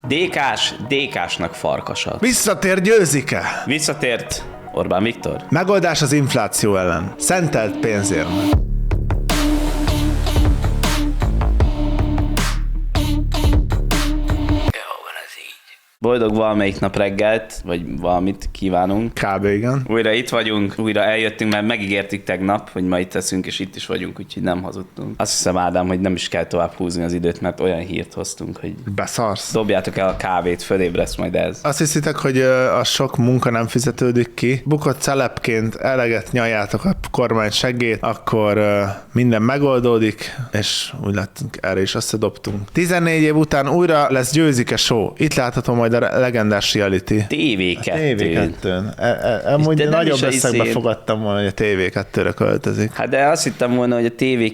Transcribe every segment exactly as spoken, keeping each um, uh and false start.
dé ká-s, dé ká-snak farkasa. Visszatér Győzike. Visszatért Orbán Viktor. Megoldás az infláció ellen. Szentelt pénzérme. Boldog valamelyik nap reggelt, vagy valamit kívánunk. Kb. Igen. Újra itt vagyunk, újra eljöttünk, mert megígértük tegnap, hogy ma itt leszünk, és itt is vagyunk, úgyhogy nem hazudtunk. Azt hiszem, Ádám, hogy nem is kell tovább húzni az időt, mert olyan hírt hoztunk, hogy beszarsz. Dobjátok el a kávét, fölébresz majd ez. Azt hiszitek, hogy a sok munka nem fizetődik ki? Bukott celebként eleget nyaljátok a kormány segét, akkor minden megoldódik, és úgy lettünk, erre is összedobtunk. tizennégy év után újra lesz Győzike show. Itt láthatom majd a legendás reality. té vé kettő. té vé kettőn. Amúgy nagyobb összegbe izé... fogadtam volna, hogy a té vé kettőre költözik. Hát de azt hittem volna, hogy a té vé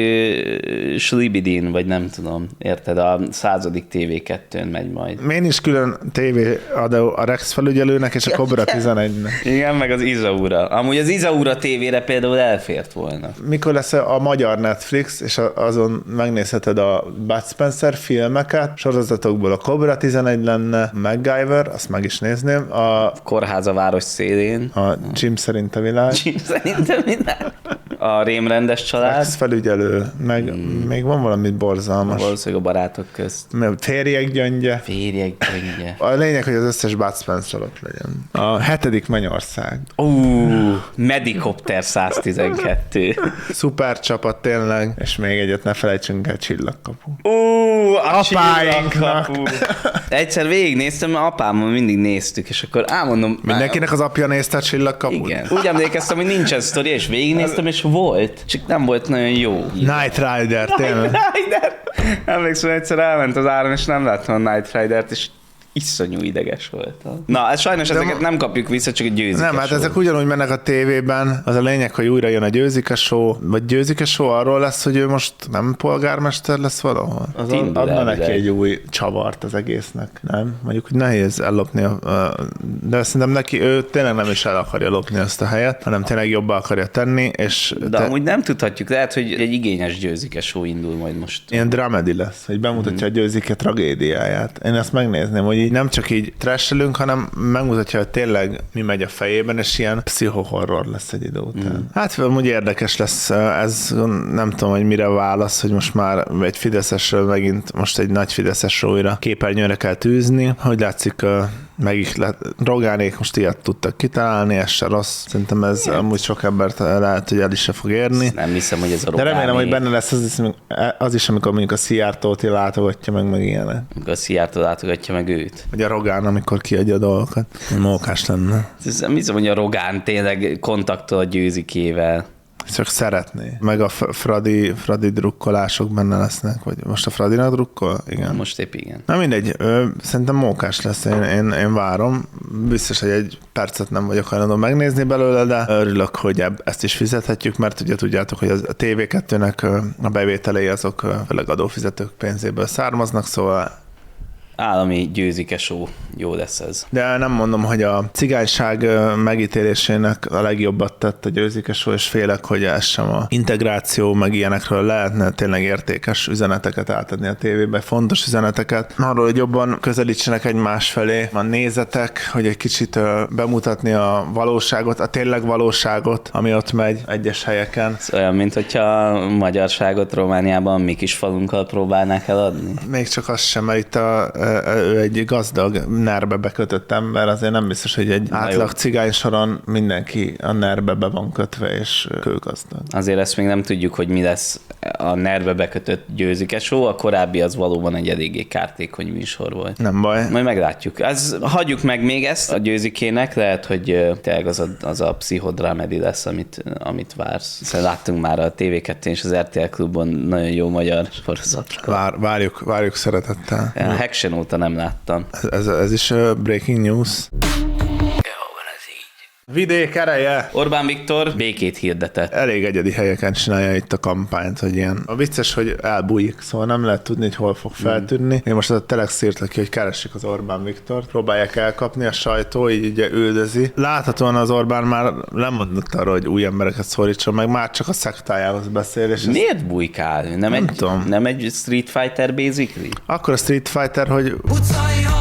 kettő Slibidin, vagy nem tudom, érted, a századik té vé kettőn megy majd. Én is külön tévé adó a Rex felügyelőnek és a Kobra tizenegynek. Igen, meg az Izaura. Amúgy az Izaura tévére például elfért volna. Mikor lesz a magyar Netflix, és azon megnézheted a Bud Spencer filmeket, sorozatokból a Kobra tizenegy lenne, MacGyver, azt meg is nézném. A Kórház a város szélén. A Jim szerint a világ. Jim szerint a világ. A rémrendes család. Rex felügyelő, meg hmm. még van valami borzalmas. Valószínűleg a barátok közt. Férjek gyöngye. Férjek gyöngye. A lényeg, hogy az összes Bud Spencer ott legyen. A hetedik mennyország. Ú, uh, Medikopter száztizenkettő. Szuper csapat tényleg, és még egyet ne felejtsünk el, Csillagkapu. Ú, uh, a apáinknak. Egyszer végignéztem, mert apámmal mindig néztük, és akkor álmondom... Mindenkinek az apja nézte a Csillagkaput? Igen. Úgy emlékeztem, hogy nincsen sztori, és végignéztem, és volt, csak nem volt nagyon jó. Knight Rider, tényleg. Knight Rider! Emlékszem, egyszer elment az áram, és nem láttam a Knight Ridert, és iszonyú ideges volt. Na, hát sajnos ezeket de nem kapjuk vissza, csak a Győzike Nem, hát show. ezek ugyanúgy mennek a tévében. Az a lényeg, hogy újra jön a Győzike show, vagy Győzike show arról lesz, hogy ő most nem polgármester lesz valahol. Az adna neki egy új csavart az egésznek, nem? Mondjuk, hogy nehéz ellopni, a, de szerintem neki ő tényleg nem is el akarja lopni ezt a helyet, hanem tényleg jobban akarja tenni, és... De te... amúgy nem tudhatjuk, lehet, hogy egy igényes Győzike show indul majd most. Ilyen dramedy lesz, hogy bemutatja mm. a Győzike tragédiáját. Én ezt megnézném, hogy nem csak így trashelünk, hanem megmutatja, hogy tényleg mi megy a fejében, és ilyen pszichohorror lesz egy idő után. Mm. Hát úgy érdekes lesz ez, nem tudom, hogy mire válasz, hogy most már egy fideszesről megint most egy nagy fideszesről újra képernyőre kell tűzni. Hogy látszik, meg lett, Rogánék most ilyet tudtak kitalálni, ez se rossz. Szerintem ez Miért? amúgy sok embert lehet, hogy el is se fog érni. Nem hiszem, hogy ez a Rogánék. De remélem, hogy benne lesz az is, az is amikor mondjuk a Szijjártót látogatja meg, meg ilyenek. Amikor a Szijjártó látogatja meg őt. Vagy a Rogán, amikor kiadja a dolgokat. Mókás lenne. Nem hiszem, hogy a Rogán tényleg kontaktol a Győzikével. Csak szeretné. Meg a Fradi, Fradi drukkolások benne lesznek, vagy most a Fradinak drukkol? Igen. Most épp igen. Na mindegy, ö, szerintem mókás lesz, én, én, én várom. Biztos, hogy egy percet nem vagyok hajlandó megnézni belőle, de örülök, hogy ebb, ezt is fizethetjük, mert ugye tudjátok, hogy a té vé kettőnek a bevételei azok főleg adófizetők pénzéből származnak, szóval állami Győzike show. Jó lesz ez. De nem mondom, hogy a cigányság megítélésének a legjobbat tett a Győzike show, és félek, hogy ez sem a integráció, meg ilyenekről lehetne tényleg értékes üzeneteket átadni a tévébe, fontos üzeneteket. Arról, hogy jobban közelítsenek egymás felé a nézetek, hogy egy kicsit bemutatni a valóságot, a tényleg valóságot, ami ott megy egyes helyeken. Ez olyan, mint hogyha a magyarságot Romániában mi kis falunkkal próbálnák eladni. Még csak az sem, mert itt a ő egy gazdag nerbe bekötött ember, azért nem biztos, hogy egy Na átlag jó. cigány soron mindenki a nerbe be van kötve, és kőgazdag. Azért ezt még nem tudjuk, hogy mi lesz a nerbe bekötött Győzike show, a korábbi az valóban egy eléggé kártékony műsor volt. Nem baj. Majd meglátjuk. Ez, hagyjuk meg még ezt a Győzikének, lehet, hogy tényleg az a, az a pszichodramedy lesz, amit, amit vársz. Szóval láttunk már a té vé kettőn és az er té el Klubon nagyon jó magyar sorozatot. Vár, várjuk, várjuk szeretettel. A Haction óta nem láttam. Ez, ez, ez is uh, breaking news. Vidék ereje! Orbán Viktor békét hirdetett. Elég egyedi helyeken csinálja itt a kampányt, hogy ilyen. A vicces, hogy elbújik, szóval nem lehet tudni, hogy hol fog feltűnni. Én most a Telex írtak ki, hogy keressük az Orbán Viktort, próbálják elkapni, a sajtó így ugye üldözi. Láthatóan az Orbán már nem mondott arra, hogy új embereket szólítson meg, már csak a szektájához beszél. És miért ezt... bújkál? Nem, nem, egy, nem egy Street Fighter basically? Akkor a Street Fighter, hogy... Utcai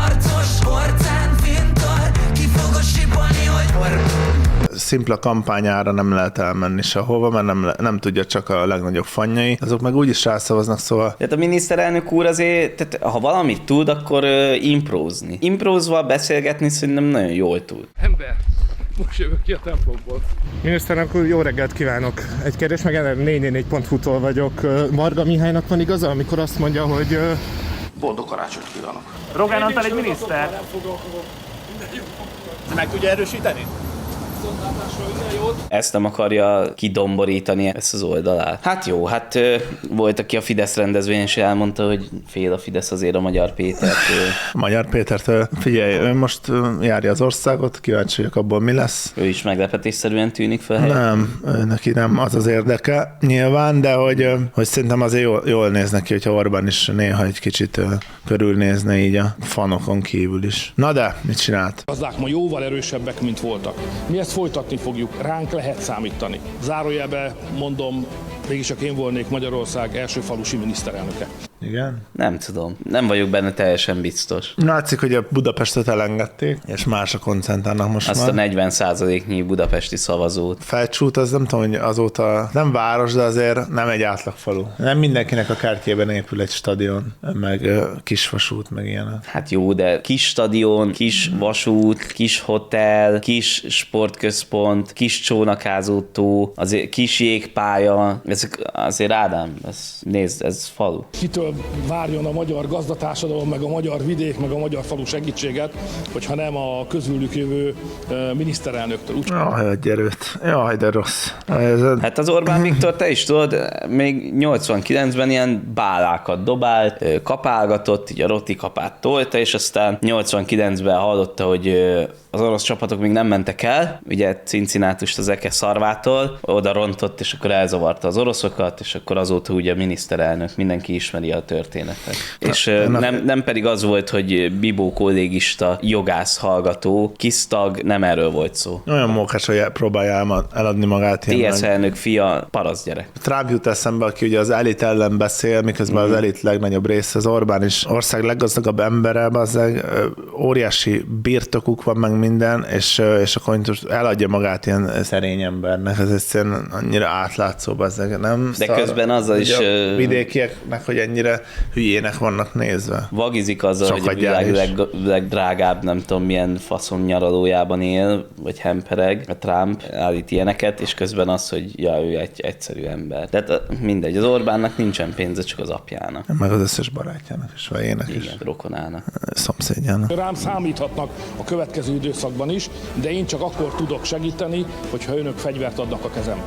szimpla kampányára nem lehet elmenni sehova, mert nem, nem tudja csak a legnagyobb fannyai, azok meg úgyis rászavaznak, szóval... Tehát a miniszterelnök úr azért, tehát ha valamit tud, akkor uh, imprózni. Imprózval beszélgetni szerintem nagyon jól tud. Ember, most jövök ki a templomból. Miniszterelnök úr, jó reggelt kívánok! Egy kérdés, meg négy négy négy pont hu-tól vagyok. Marga Mihálynak van igaza, amikor azt mondja, hogy... Boldog karácsonyt kívánok! Rogán Antal egy miniszter. Meg tudja erősíteni? Ezt nem akarja kidomborítani, ezt az oldalát. Hát jó, hát ö, volt, aki a Fidesz rendezvényen is elmondta, hogy fél a Fidesz azért a Magyar Pétertől. Magyar Pétertől, figyelj, ő most járja az országot, kíváncsi vagyok abból, mi lesz. Ő is meglepetésszerűen tűnik fel. Nem, ő neki nem az az érdeke nyilván, de hogy, hogy szerintem azért jól, jól néz neki, hogyha Orbán is néha egy kicsit körülnézne így a fanokon kívül is. Na de, mit csinált? Gazdák ma jóval erősebbek, mint voltak. Mi ezt folytatni fogjuk, ránk lehet számítani. Zárójelbe mondom, mégis csak én volnék Magyarország első falusi miniszterelnöke. Igen? Nem tudom. Nem vagyok benne teljesen biztos. Látszik, hogy a Budapestet elengedték, és másra koncentrálnak most Azt már. a negyven százaléknyi budapesti szavazót. Felcsút, az nem tudom, hogy azóta nem város, de azért nem egy átlag falu. Nem mindenkinek a kártyában épül egy stadion, meg kis vasút, meg ilyenek. Hát jó, de kis stadion, kis vasút, kis hotel, kis sportközpont, kis csónakázótó, azért kis jégpálya, ezek azért Ádám, ez, nézd, ez falu. Kitől várjon a magyar gazdatársadalom, meg a magyar vidék, meg a magyar falu segítséget, hogyha nem a közülük jövő miniszterelnöktől. Úgy... Jaj, adj erőt. Jaj, de rossz. Ez... Hát az Orbán Viktor, te is tudod, még nyolcvankilencben ilyen bálákat dobált, kapálgatott, így a roti kapát tolta, és aztán nyolcvankilencben hallotta, hogy az orosz csapatok még nem mentek el, ugye Cincinnátust az Eke szarvától, oda rontott, és akkor elzavarta az oroszokat, és akkor azóta ugye a miniszterelnök, mindenki ismeri a történetet. Na, és na, nem, nem pedig az volt, hogy Bibó kollégista, jogász hallgató, kisztag, nem erről volt szó. Olyan mókás, hogy próbálja eladni magát. té es elnök fia, parasz gyerek. Trump jut eszembe, aki ugye az elit ellen beszél, miközben mm. az elit legnagyobb része az Orbán is ország leggazdagabb embere, az óriási birtokuk van, meg minden, és, és akkor eladja magát ilyen szerény embernek. Ez egyszerűen annyira átlátszó, bazzeg, nem? De szar, közben azzal is... A vidékieknek, hogy ennyire hülyének vannak nézve. Vagizik azzal, hogy a világ leg, legdrágább, nem tudom milyen faszon nyaralójában él, vagy hempereg, a Trump állít ilyeneket, és közben az, hogy ja, ő egy egyszerű ember. Tehát mindegy, az Orbánnak nincsen pénze, csak az apjának. Meg az összes barátjának és vejének is. Igen, rokonának. Szomszédjának. Rám számíthatnak a következő időszakban is, de én csak akkor tudok segíteni, hogyha önök fegyvert adnak a kezembe.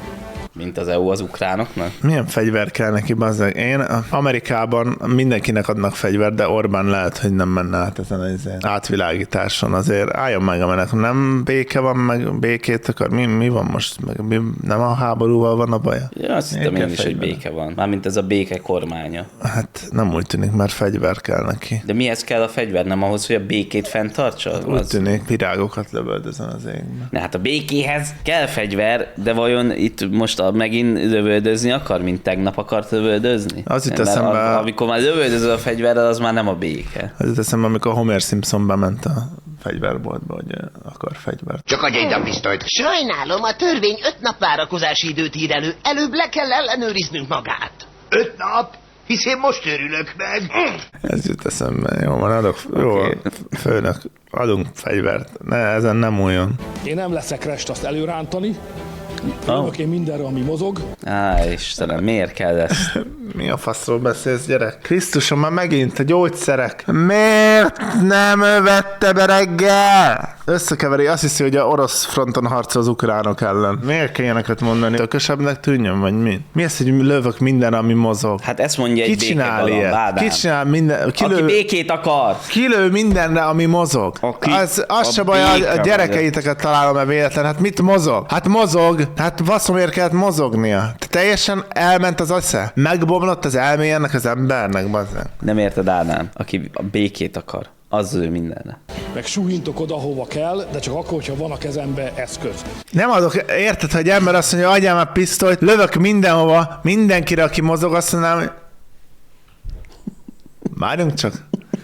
Mint az é u az ukránoknak? Milyen fegyver kell neki, bazzeg? Én Amerikában mindenkinek adnak fegyvert, de Orbán lehet, hogy nem menne át ezen az átvilágításon. Azért álljon meg a menet. Nem béke van, meg békét akar. Mi, mi van most? Meg, mi, nem a háborúval van a baja? Ja, azt hittem én is, hogy béke van. Mármint ez a béke kormánya. Hát nem úgy tűnik, mert fegyver kell neki. De mihez kell a fegyver? Nem ahhoz, hogy a békét fenntartsa? Hát úgy tűnik, virágokat lövöldözön az égben. Ne, hát a békéhez kell fegyver, de vajon itt most a, megint lövöldözni akar, mint tegnap akart lövöldözni? Az itt eszembe... A, amikor már lövöldözöl a fegyverrel, az már nem a béke. Az itt eszembe, amikor Homer Simpson bement a fegyverboltba, hogy akar fegyvert. Csak adj egy dabpisztolyt. Sajnálom, a törvény öt nap várakozási időt ír elő. Előbb le kell ellenőriznünk magát. Öt nap? Hisz én most örülök meg. Ez jut eszembe. Jó, van, adok. Jó, okay. Főnök, adunk fegyvert. Ne, ezen nem újjon. Én nem leszek rest azt előrántani. Oh. Én mindenre, ami mozog. Á, Istenem, miért kell ezt? Mi a faszról beszélsz, gyerek? Krisztusom, már megint a gyógyszerek. Miért nem vette be reggel? Összekeveri, azt hiszi, hogy a orosz fronton harcol az ukránok ellen. Miért kell ilyeneket mondani? Tökösebbnek tűnjön, vagy mi? Mi az, hogy lövök minden, ami mozog? Hát ezt mondja egy ki csinál ilyet? Ki csinál minden? Ki Aki lő, békét akar. Ki lő mindenre, ami mozog? Aki, az az se baj, a gyerekeiteket találom-e véletlen. Hát mit mozog? Hát mozog. Hát vasszomért kellett mozognia. Te teljesen elment az asze. Megbomlott az elméje ennek az embernek, bazzeg. Nem érted, Ádám? Aki a békét akar, az ő mindenre. Meg súhintok oda, hova kell, de csak akkor, hogyha van a kezembe eszköz. Nem adok, érted, hogy ember azt mondja, adjál már pisztolyt, lövök mindenhova, mindenkire, aki mozog, azt mondanám, hogy... Várjunk csak.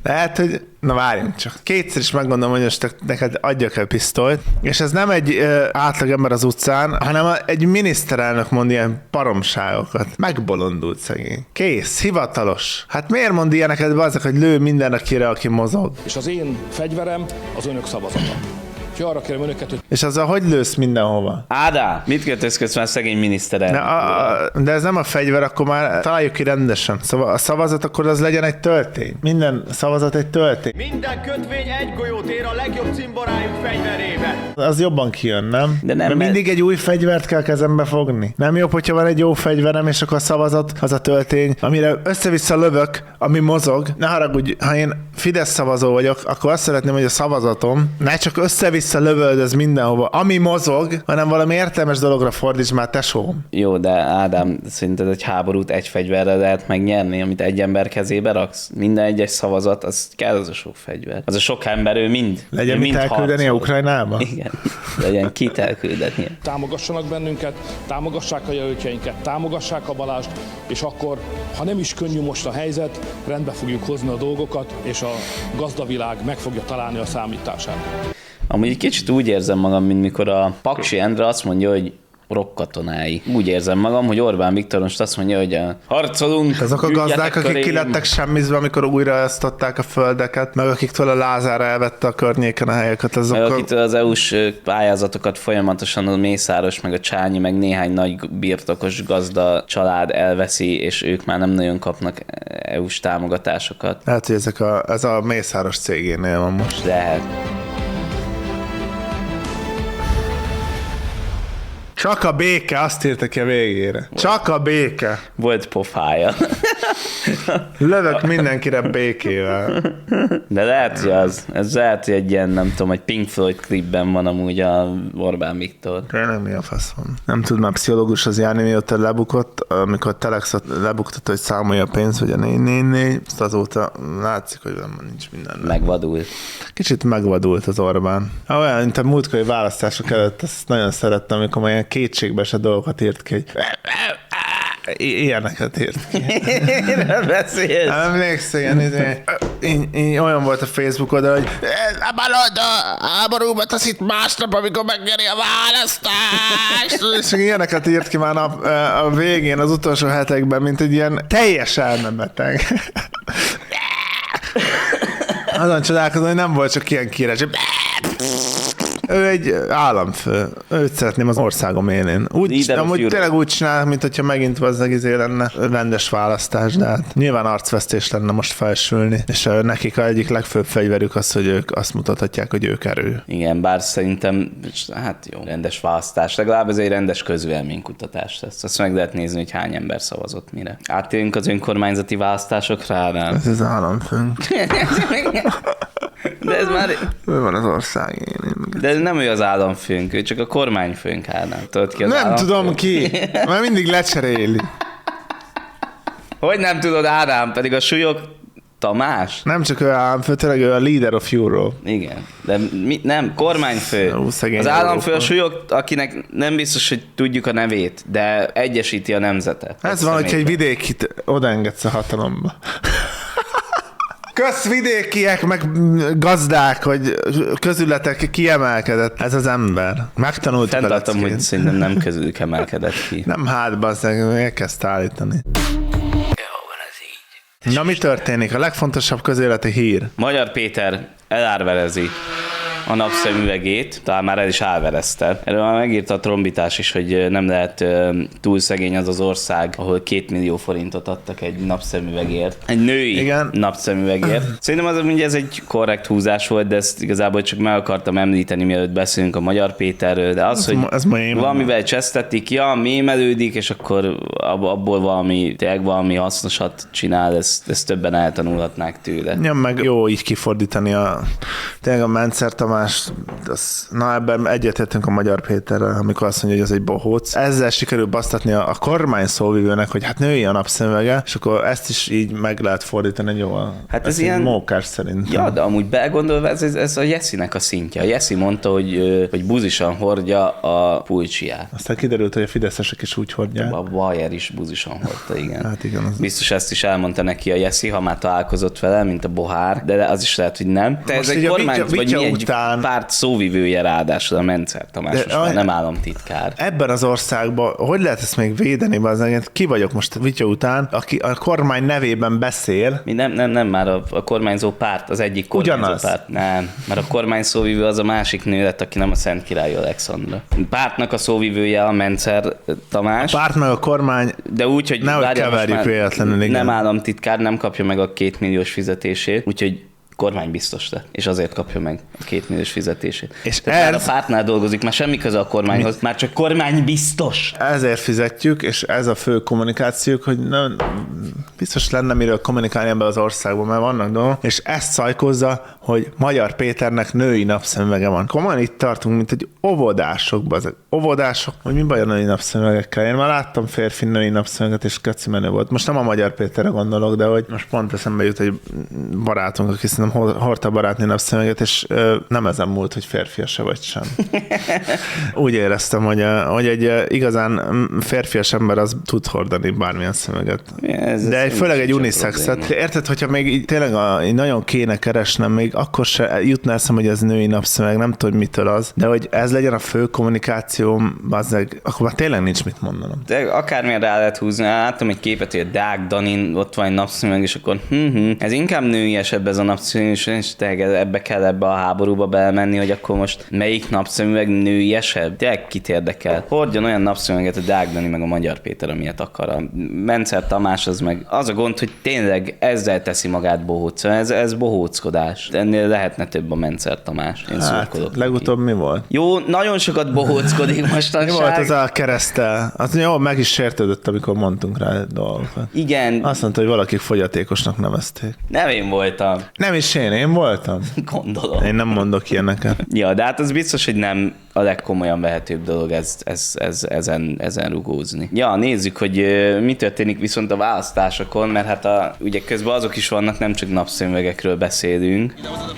Lehet, hogy na várjunk csak. Kétszer is meggondolom, hogy most neked adjak el pisztolyt, és ez nem egy ö, átlagember az utcán, hanem egy miniszterelnök mond ilyen paromságokat. Megbolondult szegény. Kész, hivatalos. Hát miért mond ilyeneket azok, hogy lő mindenekire, aki mozog? És az én fegyverem az önök szavazata. Úgyhogy arra kérem önöket, hogy És azzal hogy lősz mindenhova? Ádám, mit kötözködsz már szegény miniszterelnök? De, a, de ez nem a fegyver, akkor már találjuk ki rendesen. Szóval a szavazat akkor az legyen egy töltény. Minden szavazat egy töltény. Minden kötvény egy golyót ér a legjobb cimborájuk fegyverébe. Az jobban kijön, nem? De nem, mert mert- mindig egy új fegyvert kell kezembe fogni. Nem jobb, hogyha van egy jó fegyverem, és akkor a szavazat az a töltény, amire össze-vissza lövök, ami mozog. Ne haragudj, ha én Fidesz szavazó vagyok, akkor azt szeretném, hogy a szavazatom ne csak össze-vissza lövöldöz mindenhova, ami mozog, hanem valami értelmes dologra fordíts már, tesóm. Jó, de Ádám, szerinted egy háborút egy fegyverrel lehet megnyerni, amit egy ember kezébe raksz? Minden egyes szavazat, az kell az a sok fegyver. Az a sok ember, ő mind. Legyen ő mit mind elküldeni a harcol. Ukrajnába? Igen, legyen kit elküldeni. támogassanak bennünket, támogassák a jelöltjeinket, támogassák a Balást, és akkor, ha nem is könnyű most a helyzet, rendbe fogjuk hozni a dolgokat, és a gazdavilág meg fogja találni a számítását. Amúgy egy kicsit úgy érzem magam, mint mikor a Paksi Endre azt mondja, hogy rockkatonái. Úgy érzem magam, hogy Orbán Viktor most azt mondja, hogy a harcolunk. Azok a gyűjtjetek gazdák, akik körém. kilettek semmizve, amikor újraelosztották a földeket, meg akiktől a Lázár elvette a környéken a helyeket, azok Meg a... akitől az é u-s pályázatokat folyamatosan a Mészáros, meg a Csányi, meg néhány nagy birtokos gazda család elveszi, és ők már nem nagyon kapnak é u-s támogatásokat. Lehet, hogy ezek a, ez a Mészáros cégénél van most. Lehet. Csak a béke, azt írta ki a végére. Csak a béke. Volt pofája. Lövök mindenkire békével. De lehet, hogy az. Ez lehet, hogy egy ilyen, nem tudom, egy Pink Floyd klipben van amúgy a Orbán Viktor. Tényleg mi a fasz van? Nem tud már pszichológus az járni, mióta lebukott, amikor Telexot lebuktatta, hogy számolja a pénzt, hogy a négy négy négy, azt azóta látszik, hogy nem, nincs minden. Megvadult. Kicsit megvadult az Orbán. Olyan, mint a múltkori választások előtt, ezt nagyon szerettem, amikor már ilyen kétségbeesett dolgokat írt ki, hogy I- ilyeneket írt ki. Nem beszélsz. Emlékszel, ilyen, izé, így, így olyan volt a Facebook oldal, hogy a baloldal háborúba taszít másnap, amikor megnyeri a választást. És ilyeneket írt ki már nap, a végén, az utolsó hetekben, mint egy ilyen teljes elmebeteg. Azon csodálkozom, hogy nem volt csak ilyen kiírás. Ő egy államfő. Őt szeretném az országom élén. Úgy, Leader of amúgy Europe. tényleg úgy csinál, mint hogyha megint vazzeg izé lenne rendes választás, de hát nyilván arcvesztés lenne most felsülni, és ö, nekik a egyik legfőbb fegyverük az, hogy ők azt mutathatják, hogy ők erő. Igen, bár szerintem, hát jó, rendes választás. Legalább ez egy rendes közvéleménykutatás lesz. Azt meg lehet nézni, hogy hány ember szavazott mire. Áttérünk az önkormányzati választásokra, nem? Ez az államfőnk. De ez már... Ő van az ország élén. De ez nem ő az államfőnk, ő csak a kormányfőnk, Ádám. Tudod ki az Nem államfő? tudom ki, mert mindig lecseréli. Hogy nem tudod, Ádám? Pedig a súlyok Tamás? Nem csak ő államfő, tényleg ő a leader of Europe. Igen, de mi, nem, kormányfő. Ó, szegény Az államfő a Európa. súlyok, akinek nem biztos, hogy tudjuk a nevét, de egyesíti a nemzetet. Ez van, hogyha egy vidékit odaengedsz a hatalomba. Közvidékiek, meg gazdák, hogy közületek kiemelkedett. Ez az ember. Megtanult Fenntartom, hogy pelecként. szerintem nem közülük emelkedett ki. Nem hát, bazzeg, elkezdte állítani. Na mi történik? A legfontosabb közéleti hír. Magyar Péter elárverezi a napszemüvegét, talán már el is álverezte. Erről már megírta a Trombitás is, hogy nem lehet ö, túl szegény az az ország, ahol két millió forintot adtak egy napszemüvegért. Egy női Igen. napszemüvegért. Szerintem az, ugye ez egy korrekt húzás volt, de ezt igazából csak meg akartam említeni, mielőtt beszélünk a Magyar Péterről, de az, Ez hogy ma- ez ma én valamivel csesztetik, ja, mémelődik, és akkor ab- abból valami, tényleg valami hasznosat csinál, ezt, ezt többen eltanulhatnák tőle. Ja, meg jó így kifordítani a tényleg a Mencer Tamás, az, na ebben egyetértünk a Magyar Péterrel, amikor azt mondja, hogy ez egy bohóc. Ezzel sikerül basztatni a, a kormány szóvivőnek, hogy hát női a napszemüvege, és akkor ezt is így meg lehet fordítani jól. Hát ez, ez ilyen mókás szerint. Ja, de amúgy belgondolva, ez, ez a Jesszinek a szintje. A Jessi mondta, hogy, hogy buzisan hordja a pulcsiát. Aztán kiderült, hogy a fideszesek is úgy hordják. A Bayer is buzisan hordta, igen. Hát igen. Az... Biztos ezt is elmondta neki a Jessi, ha már találkozott vele, mint a Bohár, de az is lehet, hogy nem. Te ez egy kormány, vitya, vagy mi után... egy párt szóvivője ráadásul a Mencer Tamás, most már nem államtitkár. Ebben az országban, hogy lehet ezt még védeni? Bazdmeg? Ki vagyok most a vitya után, aki a kormány nevében beszél? Mi nem, nem, nem, már a, a kormányzó párt, az egyik kormányzó Ugyanaz. párt. Nem, mert a kormány szóvivő az a másik nő lett, aki nem a Szent Király Alexandra. A pártnak a szóvivője a Mencer Tamás. A párt meg a kormány, de úgy, hogy nehogy keverjük véletlenül, igen. Nem államtitkár, nem kapja meg a két milliós fizetését, úgyhogy kormány biztos lett, és azért kapja meg a két milliós fizetését. És ez... a pártnál dolgozik, már semmi köze a kormányhoz, mi? Már csak kormány biztos. Ezért fizetjük, és ez a fő kommunikációk, hogy nem, biztos lenne miről kommunikálni ebben az országban, mert vannak dolgok, és ezt szajkozza, hogy Magyar Péternek női napszemüvege van. Komolyan itt tartunk, mint egy óvodásokban. Ezek óvodások, hogy mi baj a női napszemüvegekkel. Én már láttam férfi női napszemüveget, és keci menő volt. Most nem a Magyar Péterre gondolok, de hogy most pont eszembe jut egy barátunk, aki szerintem hordta barátnő napszemüveget, és ö, nem ezen múlt, hogy férfias-e vagy sem. Úgy éreztem, hogy, hogy egy igazán férfias ember az tud hordani bármilyen szemüveget. Ez de egy, főleg egy uniszexet. Érted, hogyha még így, tényleg a, így nagyon kéne keresnem, még akkor se jutna eszem, hogy ez női napszemüveg, nem tudom, mitől az, de hogy ez legyen a fő kommunikációm, bazzeg, akkor már tényleg nincs mit mondanom. De akármilyen rá lehet húzni, láttam egy képet, hogy a Deák Danin ott van egy napszemüveg, és akkor hm, hm, ez inkább nőiesebb ez a napszemüveg, és ebbe kell ebbe a háborúba belemenni, hogy akkor most melyik napszemüveg nőiesebb? De kit érdekel? Hordjon olyan napszemüveget a Deák Dani meg a Magyar Péter, amilyet akar. A Mencer Tamás az meg az a gond, hogy tényleg ezzel teszi magát bohóc. Ez, ez bohóckodás. Ennél lehetne több a Mencer Tamás. Én hát, legutóbb mi volt? Jó, nagyon sokat bohóckodik mostanság. Mi volt az a keresztel? Az jó, meg is sértődött, amikor mondtunk rá dolgokat. Igen. Azt mondta, hogy valakik fogyatékosnak nevezték. Nem én voltam. Nem is én, én voltam. Gondolom. Én nem mondok ilyeneket. Ja, de hát az biztos, hogy nem a legkomolyan vehetőbb dolog ez, ez, ez, ezen, ezen rugózni. Ja, nézzük, hogy mi történik viszont a választásokon, mert hát a, ugye közben azok is vannak, nem csak napszemüvegekről beszélünk.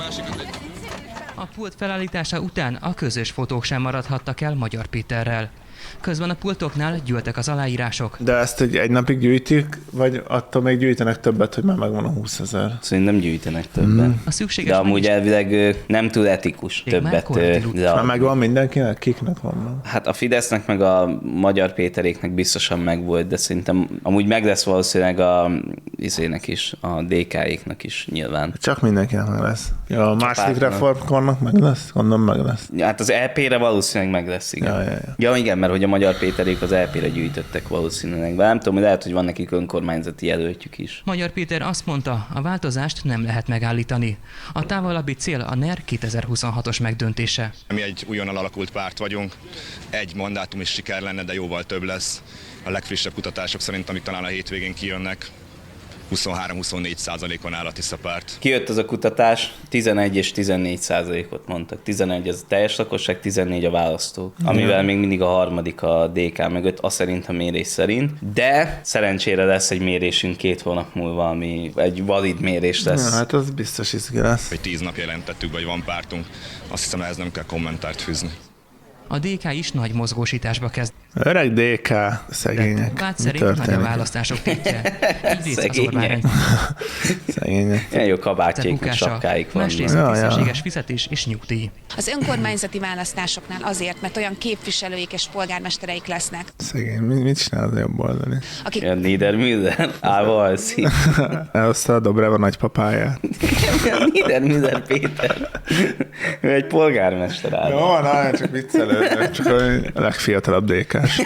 A pult felállítása után a közös fotók sem maradhattak el Magyar Péterrel. Közben a pultoknál gyűltek az aláírások. De ezt egy, egy napig gyűjtik, vagy attól még gyűjtenek többet, hogy már megvan a húszezer? Szerintem gyűjtenek többet. Mm. A szükséges de amúgy elvileg nem túl etikus Még többet. De már megvan mindenkinek? Kiknek van meg? Hát a Fidesznek meg a Magyar Péteréknek biztosan megvolt, de szerintem amúgy meg lesz valószínűleg a izének is, a dé ká-éknak is nyilván. Csak mindenkinek meg lesz. Ja, a második reformkornak meg lesz? Gondolom meg lesz. Hát az é pére valószínűleg meg lesz, igen. Ja, ja, ja. ja igen, mert hogy a Magyar Péterék az é pére gyűjtöttek valószínűleg. De nem tudom, hogy lehet, hogy van nekik önkormányzati jelöltjük is. Magyar Péter azt mondta, a változást nem lehet megállítani. A távolabbi cél a NER kétezer-huszonhatos megdöntése. Mi egy újonnan alakult párt vagyunk, egy mandátum is siker lenne, de jóval több lesz. A legfrissebb kutatások szerint, amik talán a hétvégén kijönnek, huszonhárom-huszonnégy százalékon áll a Tisza párt. Kijött az a kutatás, tizenegy és tizennégy százalékot mondtak. tizenegy az a teljes lakosság, tizennégy a választók. Amivel még mindig a harmadik a dé ká mögött, az szerint a mérés szerint. De szerencsére lesz egy mérésünk két hónap múlva, ami egy valid mérés lesz. Ja, hát az biztos izgi lesz. Hogy tíz napja jelentettük, hogy van pártunk. Azt hiszem, ehhez nem kell kommentárt fűzni. A dé ká is nagy mozgósításba kezd. Öreg dé ká, szegények. Vád szerint nagy a választások tétje. Egyrészt az Orbán rendszer. Szegények. Ilyen jó kabátjék, meg sapkáik vannak. Másrészt a tisztességes fizetés és nyugdíj. Az önkormányzati választásoknál azért, mert olyan képviselőik és polgármestereik lesznek. Szegény, mit csinál a jobb oldani? Akik... Ilyen Niedermüller, állva alszik. Elhozta a Dobrev nagypapáját. Niedermüller Péter. Ő egy polgármester áll. Jó, na, csak viccelődök, csak a legfiatalabb dé ká-s.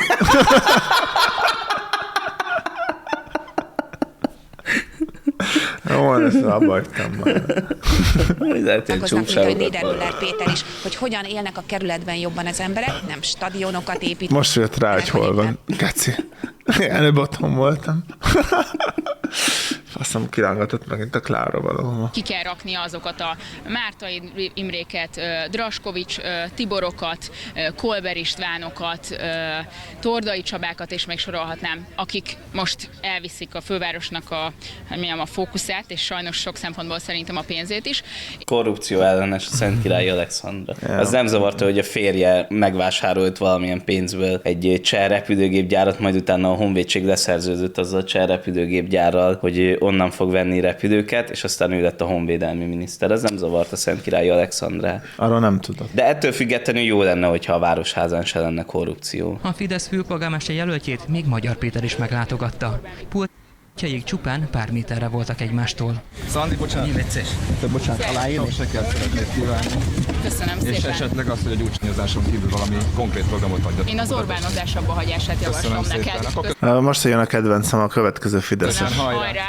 Jó, ezt abba hagytam már. Takoznak, mint hogy Niedermüller Péter is, hogy hogyan élnek a kerületben jobban az emberek, nem stadionokat épít. Most jött rá, hogy hol van. Keci. Előbb otthon voltam. Azt hiszem kirángatott megint a Klára valahol. Ki kell rakni azokat a Márta Imréket, Draskovics Tiborokat, Kolber Istvánokat, Tordai Csabákat, és még sorolhatnám, akik most elviszik a fővárosnak a, mondjam, a fókuszát, és sajnos sok szempontból szerintem a pénzét is. Korrupció ellenes Szentkirályi Alexandra. Yeah. Az nem zavarta, hogy a férje megvásárolt valamilyen pénzből egy cseh repülőgépgyárat, majd utána a honvédség leszerződött azzal a cseh repülőgépgyárral, hogy onnan fog venni repülőket, és aztán ő lett a honvédelmi miniszter. Ez nem zavarta Szentkirályi Alexandrát. Arról nem tudok. De ettől függetlenül jó lenne, hogyha a Városházán se lenne korrupció. A Fidesz főpolgármester jelöltjét még Magyar Péter is meglátogatta. Pultjaik csupán pár méterre voltak egymástól. Szandi, bocsánat. Vicces. Te bocsánat, aláírni? Sok sikert szeretnék kívánni. Köszönöm szépen. És esetleg azt, hogy a gyurcsányozáson kívül valami konkrét programot adjat. Én az Orbánozás abba hagyását javaslom neked. Akkor... Most jön a kedvencem, a következő Fideszes. Hajrá!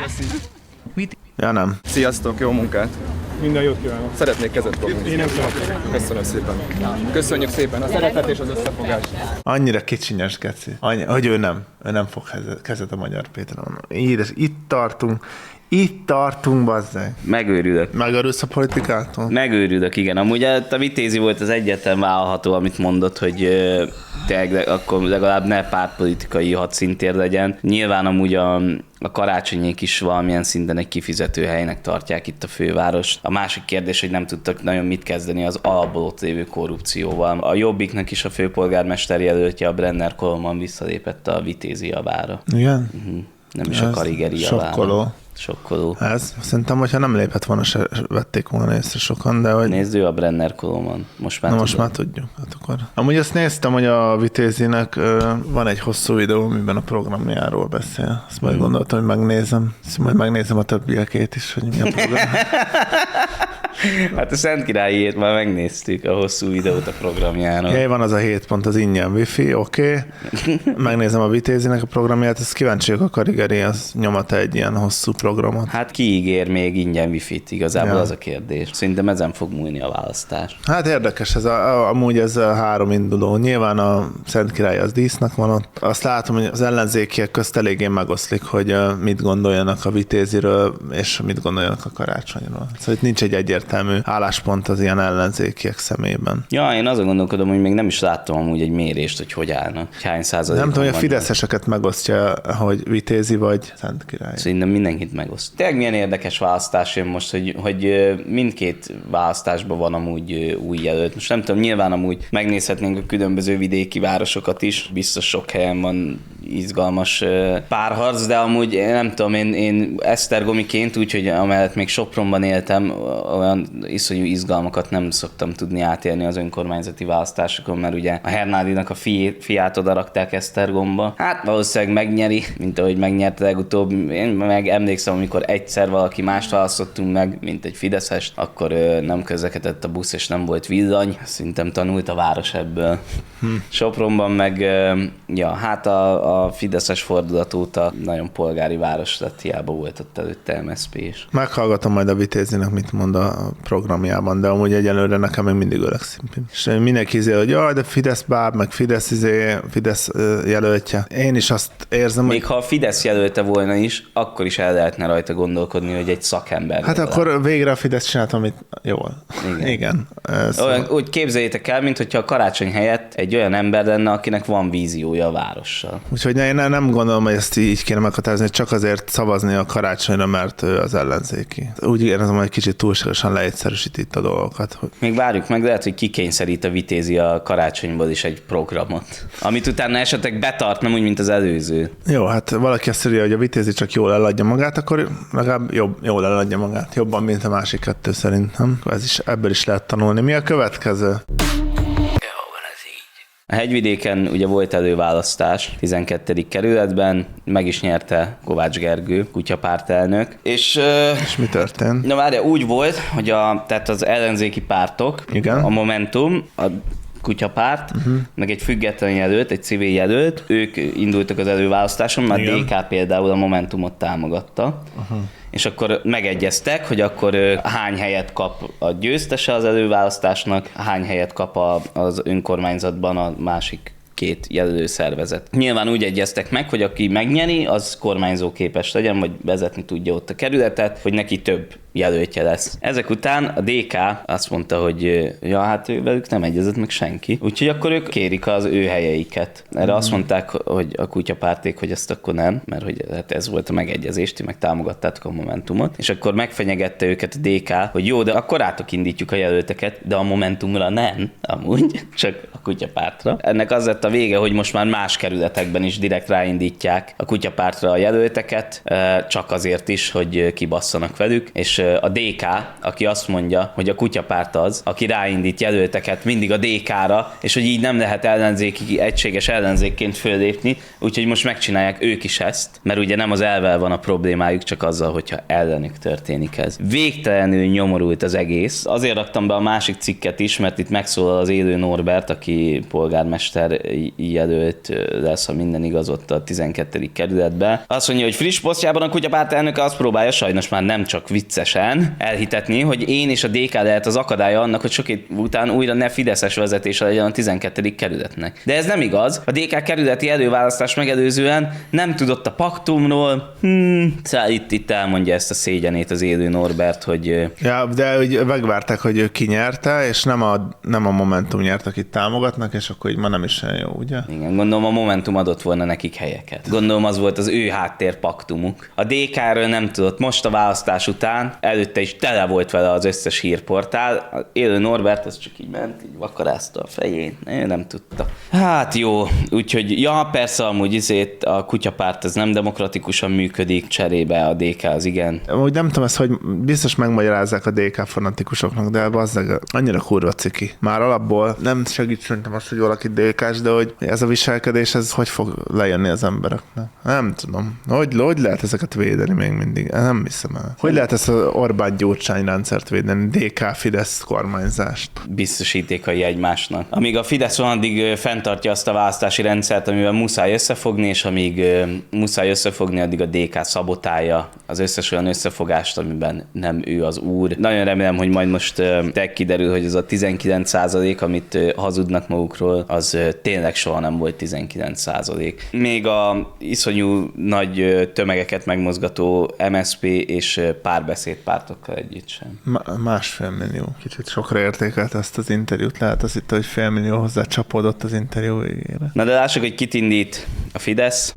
Ja, nem. Sziasztok, jó munkát! Minden jót kívánok. Szeretnék kezet fogni. Én nem tudom. Köszönöm szépen. Köszönjük szépen a szeretet és az összefogást. Annyira kicsinyes, Geci. Annyi, hogy ő nem. Ő nem fog kezet a Magyar Péteron. Édes, itt tartunk. Itt tartunk, bazzeg. Megőrülök. Megörülsz a politikától? Megőrülök, igen. Amúgy a Vitézi volt az egyetlen vállalható, amit mondott, hogy uh, tényleg akkor legalább ne pártpolitikai hadszintér legyen. Nyilván amúgy a, a Karácsonyék is valamilyen szinten egy kifizető helynek tartják itt a fővárost. A másik kérdés, hogy nem tudtak nagyon mit kezdeni az alapból ott lévő korrupcióval. A Jobbiknak is a főpolgármester jelöltje, a Brenner Koloman visszalépett a Vitézi javára. Igen? Uh-huh. Nem is ez a Karigeri javára. Sokkoló. Sokkoló. Ez. Szerintem, hogyha nem lépett volna, se vették volna észre sokan, de hogy... Nézd, ő a Brenner Koloman. Most már Na, tudom. most már tudjuk. Hát akkor. Amúgy azt néztem, hogy a Vitézinek uh, van egy hosszú videó, amiben a programjáról beszél. Azt majd hmm. gondoltam, hogy megnézem. Azt majd megnézem a többiekét is, hogy mi a program. Hát a Szentkirályiét már megnéztük, a hosszú videót a programjáról. Jaj, van az a hét pont, az ingyen wifi, oké. Okay. Megnézem a Vitézinek a programját, ezt kíváncsi vagyok, a Karigeri, az nyomat egy ilyen hosszú programot. Hát ki ígér még ingyen wifi-t, igazából ja. Az a kérdés. Szerintem ezen fog múlni a választás. Hát érdekes, ez a, amúgy ez a három induló. Nyilván a Szentkirály az dísznek van ott. Azt látom, hogy az ellenzékiek közt eléggé megoszlik, hogy mit gondoljanak a Vitéziről, és mit gondoljanak a Karácsonyról. Szóval itt nincs egy egyértelmű álláspont az ilyen ellenzékiek szemében. Ja, én azon gondolkodom, hogy még nem is láttam amúgy egy mérést, hogy hogy állnak. Hány százalékon nem tudom, hogy a fideszeseket megosztja, hogy Vitézi vagy Szentkirály. Szerintem mindenkit megoszt. Tényleg milyen érdekes választás jön most, hogy, hogy mindkét választásban van amúgy új jelölt. Most nem tudom, nyilván amúgy megnézhetnénk a különböző vidéki városokat is. Biztos sok helyen van izgalmas párharc, de amúgy nem tudom, én, én esztergomiként, úgyhogy amellett még Sopronban éltem, olyan iszonyú izgalmakat nem szoktam tudni átélni az önkormányzati választásokon, mert ugye a Hernádinak a fi, fiát oda rakták Esztergomba. Hát valószínűleg megnyeri, mint ahogy megnyerte legutóbb. Én meg emlékszem, amikor egyszer valaki mást választottunk meg, mint egy fideszest, akkor ö, nem közlekedett a busz, és nem volt villany. Szerintem tanult a város ebből. Hm. Sopronban meg, ö, ja, hát a, a fideszes fordulat óta nagyon polgári város lett, hiába volt ott előtte em es zé pé is. Meghallgatom majd a Vitézinek, mit mond a programjában, de amúgy egyelőre nekem még mindig öregszínpin. És mindenki izé, hogy jaj, de Fidesz báb, meg Fidesz izé, Fidesz jelöltje. Én is azt érzem, még hogy... ha a Fidesz jelölte volna is, akkor is el lehetne rajta gondolkodni, hogy egy szakember. Hát akkor le. Végre a Fidesz csinált, amit jól. Igen. Igen. Olyan, úgy képzeljétek el, mintha a Karácsony helyett egy olyan ember lenne, akinek van víziója a várossal. Úgyhogy én nem gondolom, hogy ezt így kéne meghatározni, csak azért szavazni a Karácsonyra, mert ő az ellenzéki. Úgy érzem, hogy kicsit túlságosan leegyszerűsít itt a dolgokat. Hogy... Még várjuk meg, lehet, hogy kikényszerít a Vitézi a Karácsonyból is egy programot, amit utána esetleg betart, nem úgy, mint az előző. Jó, hát valaki azt írja, hogy a Vitézi csak jól eladja magát, akkor legalább jobb, jól eladja magát. Jobban, mint a másik kettő szerintem. Ez is, ebből is lehet tanulni. Mi a következő? A Hegyvidéken ugye volt előválasztás tizenkettedik kerületben, meg is nyerte Kovács Gergő, kutyapártelnök. És, és mi történt? Na várja, úgy volt, hogy a, tehát az ellenzéki pártok, igen? A Momentum, a kutyapárt, uh-huh. meg egy független jelölt, egy civil jelölt, ők indultak az előválasztáson, mert a dé ká például a Momentumot támogatta. Uh-huh. És akkor megegyeztek, hogy akkor hány helyet kap a győztese az előválasztásnak, hány helyet kap az önkormányzatban a másik két jelölő szervezet. Nyilván úgy egyeztek meg, hogy aki megnyeri, az kormányzó képes legyen, vagy vezetni tudja ott a kerületet, hogy neki több jelöltje lesz. Ezek után a dé ká azt mondta, hogy ja, hát ő velük nem egyezett meg senki, úgyhogy akkor ők kérik az ő helyeiket. Erre mm. azt mondták, hogy a kutyapárték, hogy ezt akkor nem, mert hogy hát ez volt a megegyezés, ti meg támogattátok a Momentumot, és akkor megfenyegette őket a dé ká, hogy jó, de akkor rátok indítjuk a jelölteket, de a Momentumra nem, amúgy, csak a kutyapártra. Ennek az lett a vége, hogy most már más kerületekben is direkt ráindítják a kutyapártra a jelölteket, csak azért is, hogy kibasszanak velük, és a dé ká, aki azt mondja, hogy a kutyapárt az, aki ráindít jelölteket mindig a dé ká-ra, és hogy így nem lehet ellenzéki, egységes ellenzékként föllépni, úgyhogy most megcsinálják ők is ezt, mert ugye nem az elvvel van a problémájuk, csak azzal, hogyha ellenük történik ez. Végtelenül nyomorult az egész. Azért raktam be a másik cikket is, mert itt megszólal az Élő Norbert, aki polgármester jelölt lesz, ha minden igaz, ott a tizenkettedik kerületben. Azt mondja, hogy friss posztjában a kutyapárt elnöke azt próbálja, sajnos már nem csak viccesen elhitetni, hogy én és a dé ká lehet az akadálya annak, hogy sok év után újra ne fideszes vezetése legyen a tizenkettedik kerületnek. De ez nem igaz. A dé ká kerületi előválasztás megelőzően nem tudott a paktumról. Hmm, szóval itt, itt elmondja ezt a szégyenét az Élő Norbert, hogy... Ja, de úgy megvárták, hogy ő kinyerte, és nem a, nem a Momentum nyert, akit támogatnak, és akkor így ma nem is olyan jó, ugye? Igen, gondolom a Momentum adott volna nekik helyeket. Gondolom az volt az ő háttérpaktumuk. A dé ká-ről nem tudott. Most a választás után, előtte is tele volt vele az összes hírportál. Az Élő Norbert az csak így ment, így vakarázta a fején. Én nem tudta. Hát jó, úgyhogy ja, persze amúgy izét a kutyapárt ez nem demokratikusan működik, cserébe a dé ká az igen. Úgy nem tudom ezt, hogy biztos megmagyarázzák a dé ká fanatikusoknak, de bazzeg, annyira kurva ciki. Már alapból nem segít szerintem azt, hogy valaki dé kás, de hogy ez a viselkedés, ez hogy fog lejönni az embereknek? Nem tudom. Hogy, hogy lehet ezeket védeni még mindig? Nem hiszem el. Hogy lehet ezt az Orbán-Gyurcsány rendszert védeni? dé ká-Fidesz kormányzást. Biztosítékai egymásnak. Amíg a Fidesz van, addig fenntartja azt a választási rendszert, amivel muszáj összefogni, és amíg muszáj összefogni, addig a dé ká szabotálja az összes olyan összefogást, amiben nem ő az úr. Nagyon remélem, hogy majd most te kiderül, hogy ez a tizenkilenc százalék, amit hazudnak magukról, az tényleg soha nem volt tizenkilenc százalék. Még a iszonyú nagy tömegeket megmozgató em es zé pé és Párbeszéd pártokkal együtt sem. Ma- másfél millió. Kicsit sokra értékelt ezt az interjút. Lehet azt hitte, hogy fél millió hozzá csapódott az interjú végére. Na de lássuk, hogy kit indít a Fidesz.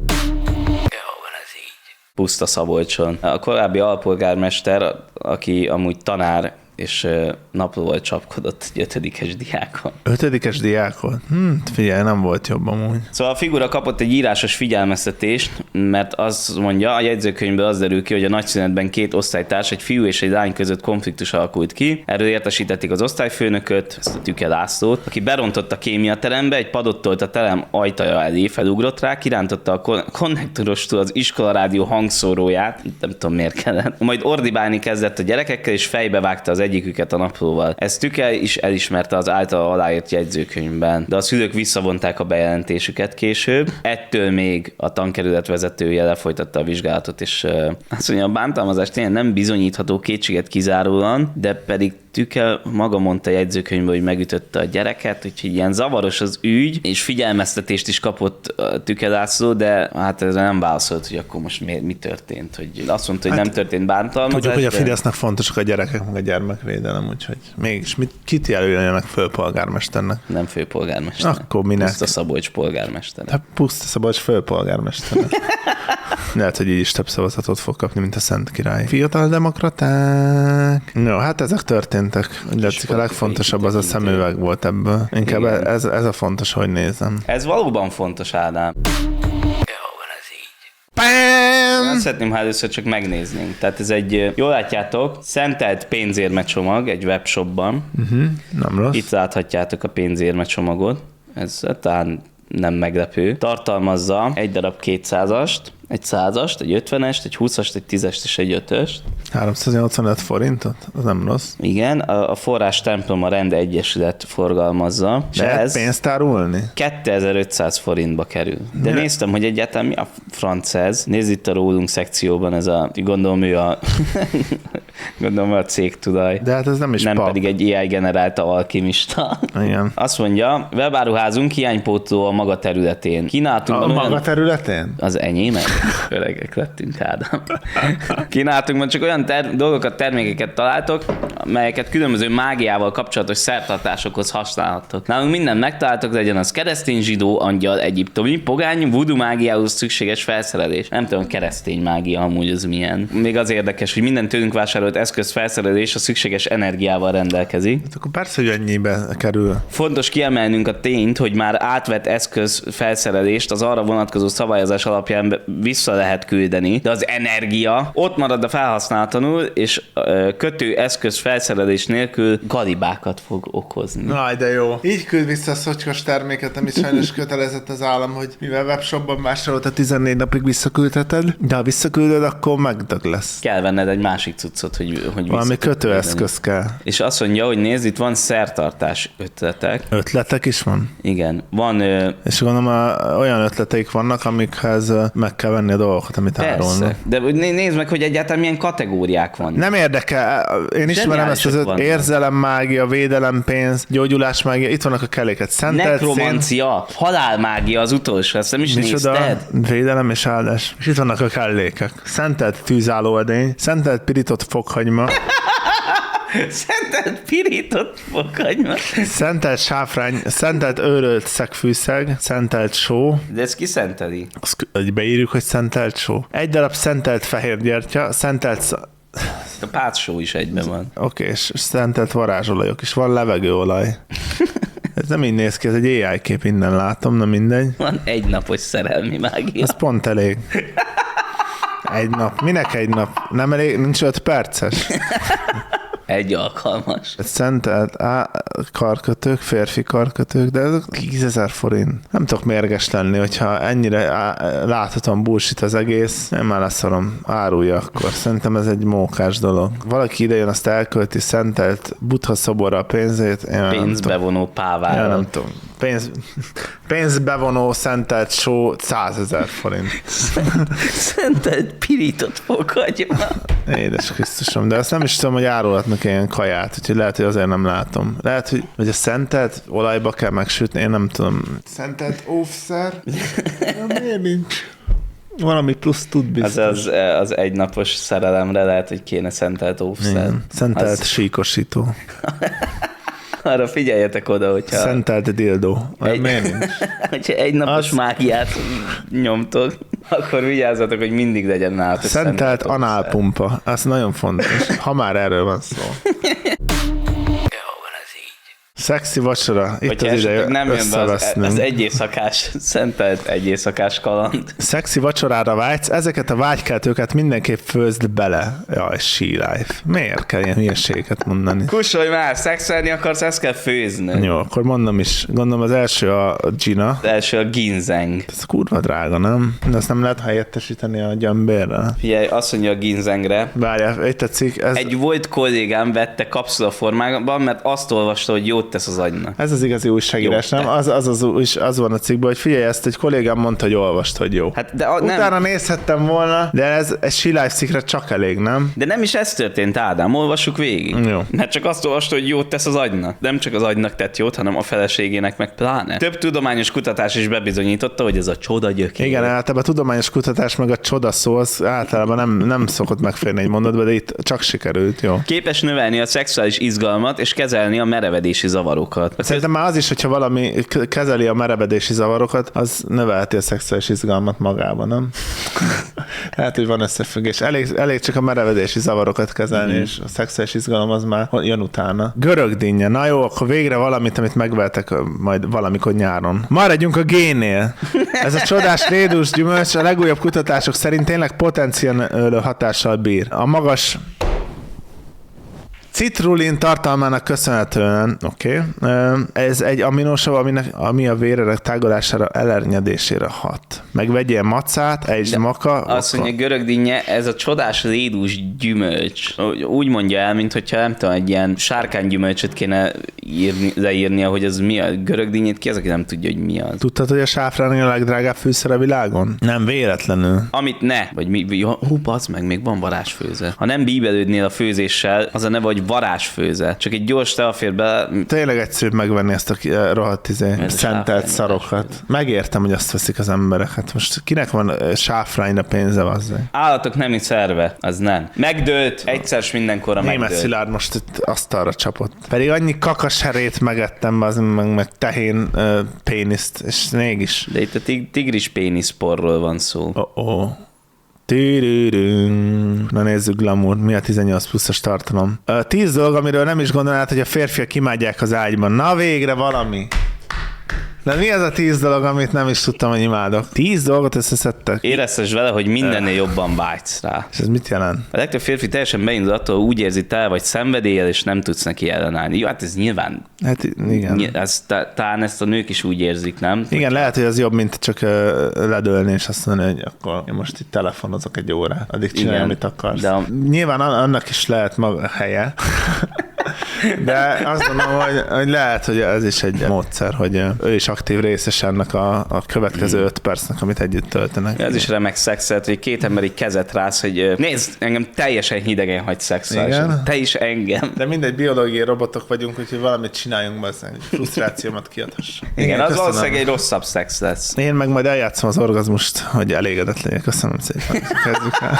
Puszta Szabolcson. A korábbi alpolgármester, aki amúgy tanár, és naplóval csapkodott egy ötödikes diákon. Ötödikes diákon? Hm, figyelj, nem volt jobb amúgy. Szóval a figura kapott egy írásos figyelmeztetést, mert azt mondja, a jegyzőkönyvből az derül ki, hogy a nagyszünetben két osztálytárs, egy fiú és egy lány között konfliktus alakult ki. Erről értesítették az osztályfőnököt, ezt a Tüke Lászlót, aki berontott a kémiaterembe, egy padot tolt a terem ajtaja elé, felugrott rá, kirántotta a konnektorostól az iskolarádió hangszóróját, nem tudom miért kellett, majd ordibálni kezdett a gyerekekkel, és fejbevágta az egyiküket a naplóval. Ezt Tüke is elismerte az által aláírt jegyzőkönyvben, de a szülők visszavonták a bejelentésüket később. Ettől még a tankerület vezetője lefolytatta a vizsgálatot, és uh, azt mondja, a bántalmazás tényleg nem bizonyítható kétséget kizárólag, de pedig Tüke maga mondta a jegyzőkönyvben, hogy megütötte a gyereket, úgyhogy ilyen zavaros az ügy, és figyelmeztetést is kapott Tüke László, de hát ezzel nem válaszolt, hogy akkor most mi, mi történt. Hogy azt mondta, hogy hát, nem történt bántalmazás. Tudjuk, hogy a de... Fidesznek fontosak a gyerekek, meg a gyermekvédelem, úgyhogy mégis mit, kit jelöljenek főpolgármesternek? Nem főpolgármester. Akkor minek? Puszta Szabolcs polgármester. Hát Puszta Szabolcs főpolgármesternek. Lehet, hogy így is több szavazatot fog kapni, mint a Szent Király. Fiatal demokraták. Jó, hát ezek történtek. Úgy látszik, a legfontosabb az a szemüveg volt ebből. Inkább ez, ez a fontos, hogy nézem. Ez valóban fontos, Ádám. Azt szeretném, ha először csak megnéznénk. Tehát ez egy, jól látjátok, szentelt pénzérme csomag egy webshopban. Uh-huh, nem rossz. Itt láthatjátok a pénzérme csomagot. Ez talán nem meglepő. Tartalmazza egy darab kétszázast, Egy százast, egy ötvenest, egy húszast, egy tízest és egy ötöst. háromszáznyolcvanöt forintot? Az nem rossz. Igen, a, a Forrás templom a Rend Egyesület forgalmazza. De ez pénzt árulni? kétezer-ötszáz forintba kerül. De ne. Néztem, hogy egyáltalán mi a franc ez. Nézd itt a rólunk szekcióban ez a, gondolom ő a, gondolom a cégtudaj. De hát ez nem is Nem pap. pedig egy á i generálta alkimista. Igen. Azt mondja, webáruházunk hiánypótló a maga területén. Kínáltunk A olyan... maga területén? Az enyémet? Öregek lettünk, Ádám. Kínáltunk, csak olyan ter- dolgokat, termékeket találtok, melyeket különböző mágiával kapcsolatos szertartásokhoz használhattok. Nálunk mindent megtaláltok, legyen az keresztény, zsidó, angyal, egyiptomi, pogány, voodoo mágiához szükséges felszerelés. Nem tudom, keresztény mágia amúgy az milyen. Még az érdekes, hogy minden tőlünk vásárolt eszköz felszerelés a szükséges energiával rendelkezik. Hát akkor persze, hogy ennyibe kerül. Fontos kiemelnünk a tényt, hogy már átvett eszköz felszerelést az arra vonatkozó szabályozás alapján vissza lehet küldeni, de az energia ott marad a felhasználatlanul, és kötő eszköz felszerelés nélkül galibákat fog okozni. Na, de jó. Így küld vissza a szocskos terméket, amit sajnos kötelezett az állam, hogy mivel webshopban vásárolt a tizennégy napig visszaküldheted, de ha visszaküldöd, akkor megdög lesz. Kell venned egy másik cuccot, hogy, hogy valami kötőeszköz kell. És azt mondja, hogy nézd, itt van szertartás ötletek. Ötletek is van? Igen. Van... Ö... És gondolom, olyan ötleteik vannak, amikhez meg kell venni a dolgokat, amit árulnak. De nézd meg, hogy egyáltalán milyen kategóriák vannak. Nem érdekel. Én ismerem ezt az öt érzelemmágia, védelempénz, gyógyulásmágia, itt vannak a kelléket. Szentelt nekromancia, szén... halálmágia az utolsó, ezt nem is nézted? Védelem és áldás. És itt vannak a kellékek. Szentelt tűzállóedény, szentelt pirított fokhagyma. Szentelt pirított fokhagyma. Szentelt sáfrány, szentelt őrölt szegfűszeg, szentelt só. De ez ki szenteli? Azt beírjuk, hogy szentelt só. Egy darab szentelt fehérgyertya, szentelt... A pácsó is egyben van. Oké, okay, és szentelt varázsolajok is. Van levegőolaj. Ez nem így néz ki, ez egy á i kép, innen látom, na mindegy. Van egy napos szerelmi mágia. Ez pont elég. Egy nap. Minek egy nap? Nem elég? Nincs öt perces? Egy alkalmas. Szentelt á, karkötők, férfi karkötők, de ez tízezer forint. Nem tudok mérges lenni, hogyha ennyire á, láthatom bullshit az egész, én már leszarom, árulja akkor. Szerintem ez egy mókás dolog. Valaki idejön, azt elkölti szentelt Buddha szoborra a pénzét. Pénzbevonó pávára. Én nem tudom. Pénz, pénzbevonó szentelt só százezer forint. Szentelt pirított fokhagyma. Édes Krisztusom, de azt nem is tudom, hogy árulhatnak ilyen kaját, úgyhogy lehet, hogy azért nem látom. Lehet, hogy, hogy a szentelt olajba kell megsütni, én nem tudom. Szentelt óvszer? Miért nincs? Valami plusz tud biztos. Az, az, az egynapos szerelemre lehet, hogy kéne szentelt óvszer. Szentelt az... síkosító. Arra figyeljetek oda, hogyha... Szentelt dildó. Egy... Miért nincs? Hogyha egy napos az... mágiát nyomtok, akkor vigyázzatok, hogy mindig legyen nálatok. Szentelt, szentelt análpumpa. Ez nagyon fontos. Ha már erről van szó. Szexi vacsora. Itt hogyha az ideje nem jön be az, az egy éjszakás, szentelt egy éjszakás kaland. Szexi vacsorára vágysz, ezeket a vágykeltőket mindenképp főzd bele. Jaj, she life. Miért kell ilyen hülyeséget mondani? Kussolj már, szexelni akarsz, ezt kell főzni. Jó, akkor mondom is. Gondolom az első a Gina. Az első a ginzeng. Ez kurva drága, nem? De ezt nem lehet helyettesíteni a gyömbérrel. Figyelj, azt mondja a ginzengre. Várjál, egy tetszik. Ez... Egy volt kollégám vette kapszulaformában, mert azt olvasta, hogy jót tesz az agynak. Ez az igazi újságírás, nem? Az, az, az, az, az van a cikkben, hogy figyelj, ezt egy kollégám mondta, hogy olvast, hogy jó. Hát de a, utána nem. nézhettem volna, de ez egy She Life cikkre csak elég, nem? De nem is ez történt, Ádám, olvassuk végig. Jó. Mert csak azt olvasta, hogy jót tesz az agynak. Nem csak az agynak tett jót, hanem a feleségének meg pláne. Több tudományos kutatás is bebizonyította, hogy ez a csoda gyökér. Igen, általában a tudományos kutatás meg a csoda szó, az általában nem, nem szokott megférni egy mondatba, de itt csak sikerült, jó. Képes növelni a szexuális izgalmat és kezelni a merevedési zavarokat. Szerintem már az is, hogyha valami kezeli a merevedési zavarokat, az növelheti a szexuális izgalmat magában, nem? Hát, hogy van összefüggés. Elég, elég csak a merevedési zavarokat kezelni, mm-hmm. és a szexuális izgalom az már jön utána. Görögdinnye. Na jó, akkor végre valamit, amit megveltek majd valamikor nyáron. Maradjunk a génél. Ez a csodás rédus gyümölcs a legújabb kutatások szerint tényleg potenciál hatással bír. A magas Citrulin tartalmának köszönhetően, oké, okay, ez egy aminósav, aminek, ami a vérerek tágolására, elernyedésére hat. Meg vegyél macát, ejtsd maka. Azt mondja, görögdinnye, ez a csodás lédús gyümölcs. Úgy mondja el, mint hogyha nem tudom, egy ilyen sárkánygyümölcsöt kéne írni, leírnia, hogy az mi a görögdinnyét, ki az, aki nem tudja, hogy mi az. Tudtad, hogy a sáfrán a legdrágább fűszer a világon? Nem véletlenül. Amit ne, vagy mi, hú, bazd meg, még van varázsfőze. Ha nem bíbelődnél a főzéssel, az a neve, hogy varázsfőze. Csak egy gyors teafér be... Tényleg egyszerűbb megvenni ezt a rohadt izé, szentelt szarokat. Megértem, hogy azt veszik az emberek. Hát most kinek van sáfrányra pénze, azzal? Állatok nemi szerve, az nem. Megdőlt, egyszer s mindenkorra megdőlt. Németh Szilárd most itt asztalra csapott. Pedig annyi kakaserét megettem, az meg, meg tehén uh, péniszt, és mégis. De itt a tig- tigris péniszporról van szó. Oh-oh. Na nézzük, glamour, mi a tizennyolc pluszos tartalom. Tíz dolog, amiről nem is gondolnád, hogy a férfiak imádják az ágyban. Na végre valami. De mi az a tíz dolog, amit nem is tudtam, hogy imádok? Tíz dolgot összeszedtek? Éreztes vele, hogy mindennél jobban vágysz rá. És ez mit jelent? A legtöbb férfi teljesen beindul attól, úgy érzi, te vagy szenvedéllyel, és nem tudsz neki ellenállni. Jó, hát ez nyilván... Hát igen. Ez, talán ezt a nők is úgy érzik, nem? Igen, lehet, hogy az jobb, mint csak uh, ledőlni, és azt mondani, hogy akkor én most itt telefonozok egy órát, addig csinálj, amit akarsz. De a... Nyilván annak is lehet maga helye. De azt mondom, hogy, hogy lehet, hogy ez is egy módszer, hogy ő is aktív részes ennek a, a következő öt percnek, amit együtt töltenek. Ez is remek szexelt, hogy két ember így kezet rász, hogy nézd, engem teljesen hidegen hagy szexuálisan. Te is engem. De mindegy, biológiai robotok vagyunk, úgyhogy valamit csináljunk be, hogy frusztrációmat kiadhassam. Igen, Igen, az valószínűleg egy rosszabb szex lesz. Én meg majd eljátszom az orgazmust, hogy elégedett legyek. Köszönöm szépen. Kezdjük el.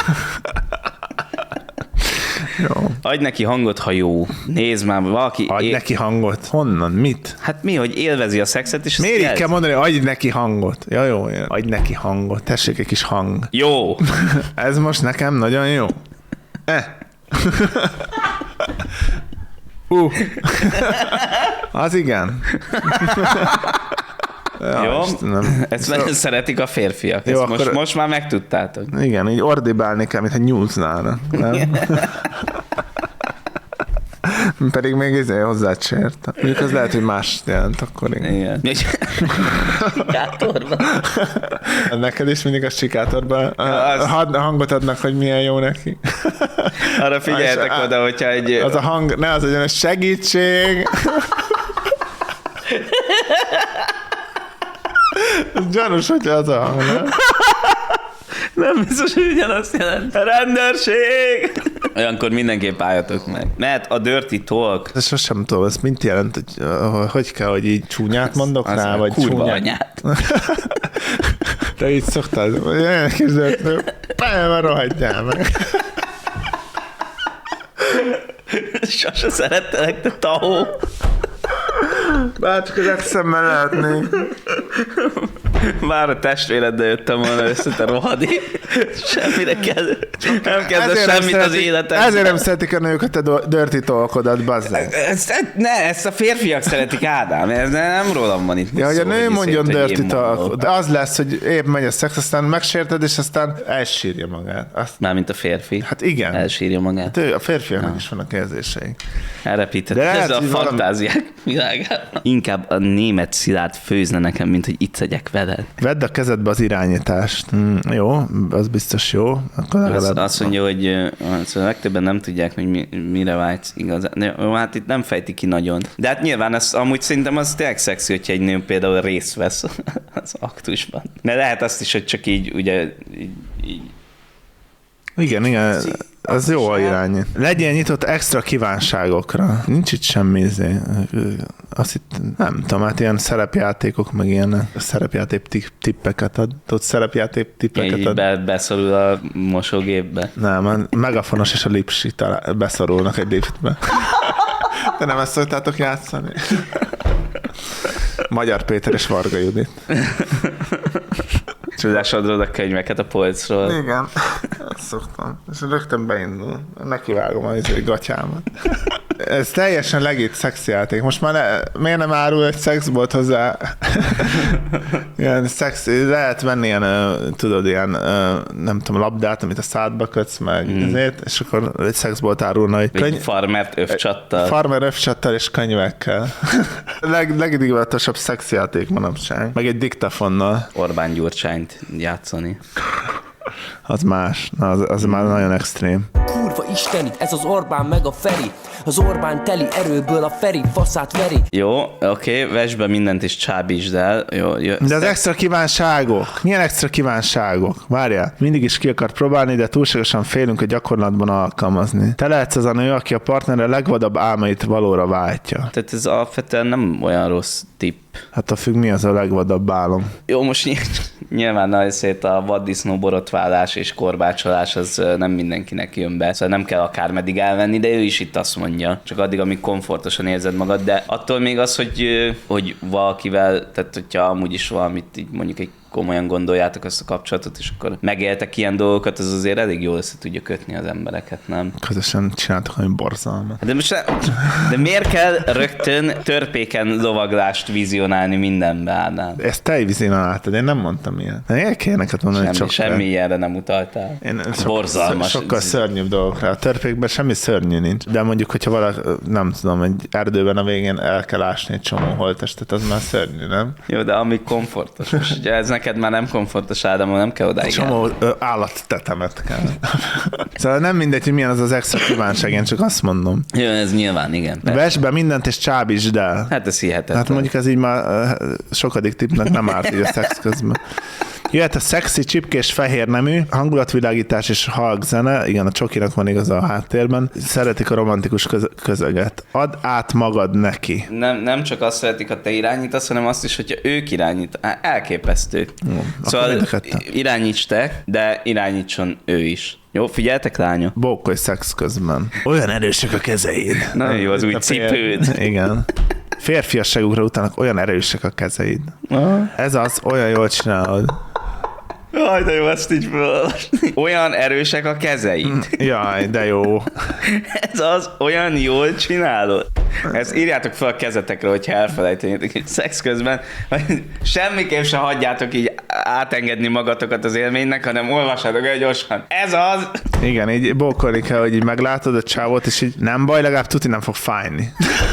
Jó. Adj neki hangot, ha jó. Nézd már, valaki... Adj é... neki hangot? Honnan? Mit? Hát mi, hogy élvezi a szexet, és... Miért így kell mondani, hogy adj neki hangot? Ja, jó, jó. Adj neki hangot. Tessék egy kis hang. Jó. Ez most nekem nagyon jó. Eh. Uh. Az igen. Ja, jó, Istenem. Ezt nagyon szeretik a férfiak. Jó, most, most már megtudtátok. Igen, így ordibálni kell, mintha nyúlcnának. Pedig még izé hozzád sért. Mondjuk az lehet, hogy más jelent akkor. Igen. Sikátorban. Neked is mindig a sikátorban az... hangot adnak, hogy milyen jó neki. Arra figyeljetek ah, oda, hogyha egy... Az a hang, ne az legyen, a segítség. Ez gyanús, hogyha az a hang, nem? Nem biztos, hogy ugyanazt jelent. Rendőrség! Olyankor mindenképp álljatok meg. Mert a dirty talk... Ez sosem tudom, ez mit jelent, hogy hogy kell, hogy így csúnyát mondok az rá, vagy kurva csúnyát? anyát. Te így szoktál, hogy jönnek is dirty, pályában rohadjál meg. Sose szerettelek, te tahó. Bár csak az eszemmel lehetnék. Már a testvéreddel jöttem volna össze, te rohadi. Semmire kezd, nem kezdesz semmit szeretik, az életed. Ezért nem szeretik a nők a te dirty talkodat, bazzeg. Ezt, ne, ezt a férfiak szeretik, Ádám. Ez nem rólam van itt. Ja, hogy a nő mondjon dirty talkot. Az lesz, hogy épp megy a szex, aztán megsérted, és aztán elsírja magát. Azt... Mármint a férfi. Hát igen. Elsírja magát. Hát ő, a férfiaknak no. is vannak érzései. Elrepített. Ez a fantáziák valami... világában. Inkább a német Szilárd főzne nekem, mint hogy itt szegyek veled. Vedd a kezedbe az irányítást. Mm, jó, az biztos jó. Akkor az, azt mondja, hogy az legtöbben nem tudják, hogy mi, mire vágysz igazán. Jó, hát itt nem fejti ki nagyon. De hát nyilván ez, amúgy szerintem az tényleg szexi, hogyha egy nő például részt vesz az aktusban. De lehet azt is, hogy csak így, ugye, így, így. Igen, igen. Az jó a irány. Legyen nyitott extra kívánságokra. Nincs itt semmi izé. Azt itt, nem tudom, hát ilyen szerepjátékok, meg ilyen szerepjáték tippeket ad. Tudod, szerepjáték tippeket ad. Be, beszorul a mosógépbe. Nem, a Megafonos és a Lipsi beszorulnak egy liftbe. De nem ezt szoktátok játszani? Magyar Péter és Varga Judit. Csodásodrod a könyveket a polcról. Igen, ezt szoktam. És rögtön beindul. Nekivágom az egy gatyámat. ez teljesen legit szexjáték. Most már ne, miért nem árul egy szexbolt hozzá? Ilyen szex, lehet venni ilyen, tudod, ilyen, nem tudom, labdát, amit a szádba kötsz meg, mm. ezért, és akkor egy szexbolt árulna, hogy könyv... farmert övcsattal. Farmer övcsattal és könyvekkel. Leg, legdigivatosabb szexjáték manapság. Meg egy diktafonnal. Orbán Gyurcsányt játszani. Az más. Na, az, az már nagyon extrém. Kurva isteni, ez az Orbán meg a Feri. Az Orbán teli erőből, a Feri faszát veri. Jó, oké, okay, vesd be mindent és csábítsd el. Jó, jó. De az extra kívánságok. Milyen extra kívánságok? Várjál, mindig is ki akart próbálni, de túlságosan félünk a gyakorlatban alkalmazni. Te lehetsz az a nő, aki a partnere legvadabb álmait valóra váltja. Tehát ez alapvetően nem olyan rossz tipp. Hát a függ, mi az a legvadabb álom? Jó, most nyilván azért a vaddisznó borotválás és korbácsolás az nem mindenkinek jön be. Szóval nem kell akármeddig elvenni, de ő is itt azt mondja. Csak addig, amíg komfortosan érzed magad, de attól még az, hogy, hogy valakivel, tehát hogyha amúgy is valamit így mondjuk egy komolyan gondoljátok ezt a kapcsolatot, és akkor megéltek ilyen dolgokat, az azért elég jól össze tudja kötni az embereket, nem? Közösen csináltak olyan borzalmat. De, most, de miért kell rögtön törpéken lovaglást vizionálni mindenbe, Ádám? Ezt te vizionáltad, én nem mondtam ilyen. Miért kell neked mondani, semmi, hogy csak semmi ilyenre nem utaltál. Én so, borzalmas. So, sokkal szörnyűbb dolgokra. A törpékben semmi szörnyű nincs. De mondjuk, hogyha valaki, nem tudom, egy erdőben a végén el kell ásni egy csomó holttestet, az már szörnyű, nem? Jó, de amíg komfortos. Most ugye ez neked már nem komfortos, Ádám, nem kell odáig. Csomó állattetemet kell. Szóval nem mindegy, hogy milyen az az extra kívánság, én csak azt mondom. Jó, ez nyilván, igen. Vesd be mindent és csábítsd el. Hát ez hihetetlen. Hát mondjuk ez így már sokadik tippnek nem árt így a szex közben. Jöhet a szexi, csipkés, fehér nemű, hangulatvilágítás és halk zene, igen, a csokinak van igaz a háttérben, szeretik a romantikus köz- közeget. Add át magad neki. Nem, nem csak azt szeretik, ha te irányítasz, hanem azt is, hogyha ők irányít. Elképesztő. Jó, szóval irányíts te, de irányítson ő is. Jó, figyeltek, lányok? Bókolj szex közben. Olyan erősek a kezeid. Nagyon jó az új cipőd. Igen. Férfiasságukra utának olyan erősek a kezeid. Aha. Ez az, olyan jól csinálod. Jaj, de jó ezt így felolvasni. Olyan erősek a kezeid. Jaj, de jó. Ez az, olyan jól csinálod. Ezt írjátok fel a kezetekre, hogyha elfelejtenétek, hogy szex közben semmiképp se hagyjátok így átengedni magatokat az élménynek, hanem olvassátok el gyorsan. Ez az! Igen, így bókolni kell, hogy így meglátod a csávót, és így nem baj, legalább tuti nem fog fájni.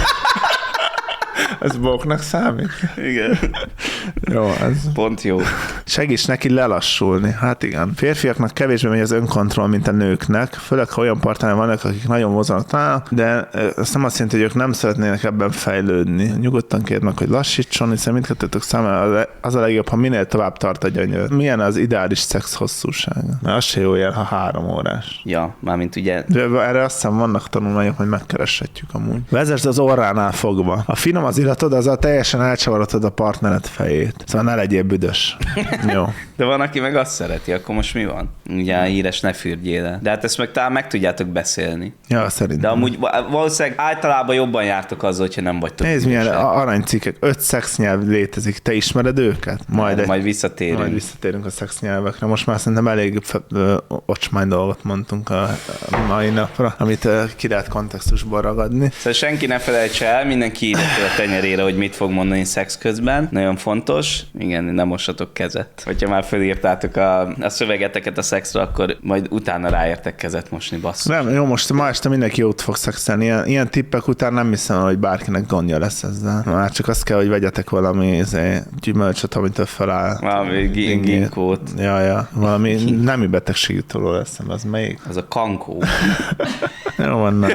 Ez bóknak számít? Igen. Jó, ez... Pont jó. Segíts neki lelassulni. Hát igen. Férfiaknak kevésbé megy az önkontroll, mint a nőknek. Főleg, ha olyan partner vannak, akik nagyon mozanak találnak, de ezt nem azt jelenti, hogy ők nem szeretnének ebben fejlődni. Nyugodtan kérd meg, hogy lassítson, hiszen mindkettőtök számára az a legjobb, ha minél tovább tart a gyönyör. Milyen az ideális szex hosszúsága? Mert az se jó jel, ha három órás. Ja, mármint ugye... De erre azt hiszem vannak tanulmányok, hogy megkereshetjük amúgy. Vezesd az orránál fogva. A finom az illatod, azzal teljesen elcsavarodod a partnered fejét. Szóval ne legyél büdös. Jó. De van, aki meg azt szereti, akkor most mi van? Ugye a híres ne fürdjél el. De hát ezt meg talán meg tudjátok beszélni. Ja, szerintem. De amúgy valószínűleg általában jobban jártok azzal, hogyha nem vagytok. Nézd, milyen aranycikkek. Öt szexnyelv létezik. Te ismered őket? Majd, egy, majd visszatérünk. Majd visszatérünk a szexnyelvekre. Most már szerintem elég ocsmány dolgot mondtunk a, a mai napra, amit ki lehet kontextusból ragadni. Szóval senki ne felejtse el, mindenki írja a tenyerére, hogy mit fog mondani szex közben. Nagyon fontos. Igen, nem mossatok kezet. Hogyha már felírtátok a, a szövegeteket a szexre, akkor majd utána ráértek kezet mosni, basszus. Nem, jó, most ma este mindenki jót fog szexelni. Ilyen, ilyen tippek után nem hiszem, hogy bárkinek gondja lesz ezzel. Már csak azt kell, hogy vegyetek valami izé, gyümölcsöt, amitől feláll. Valami ginkót. Ja, ja. Valami nemi betegségtől lesz, az melyik? Az a kankó. Jó van, nem.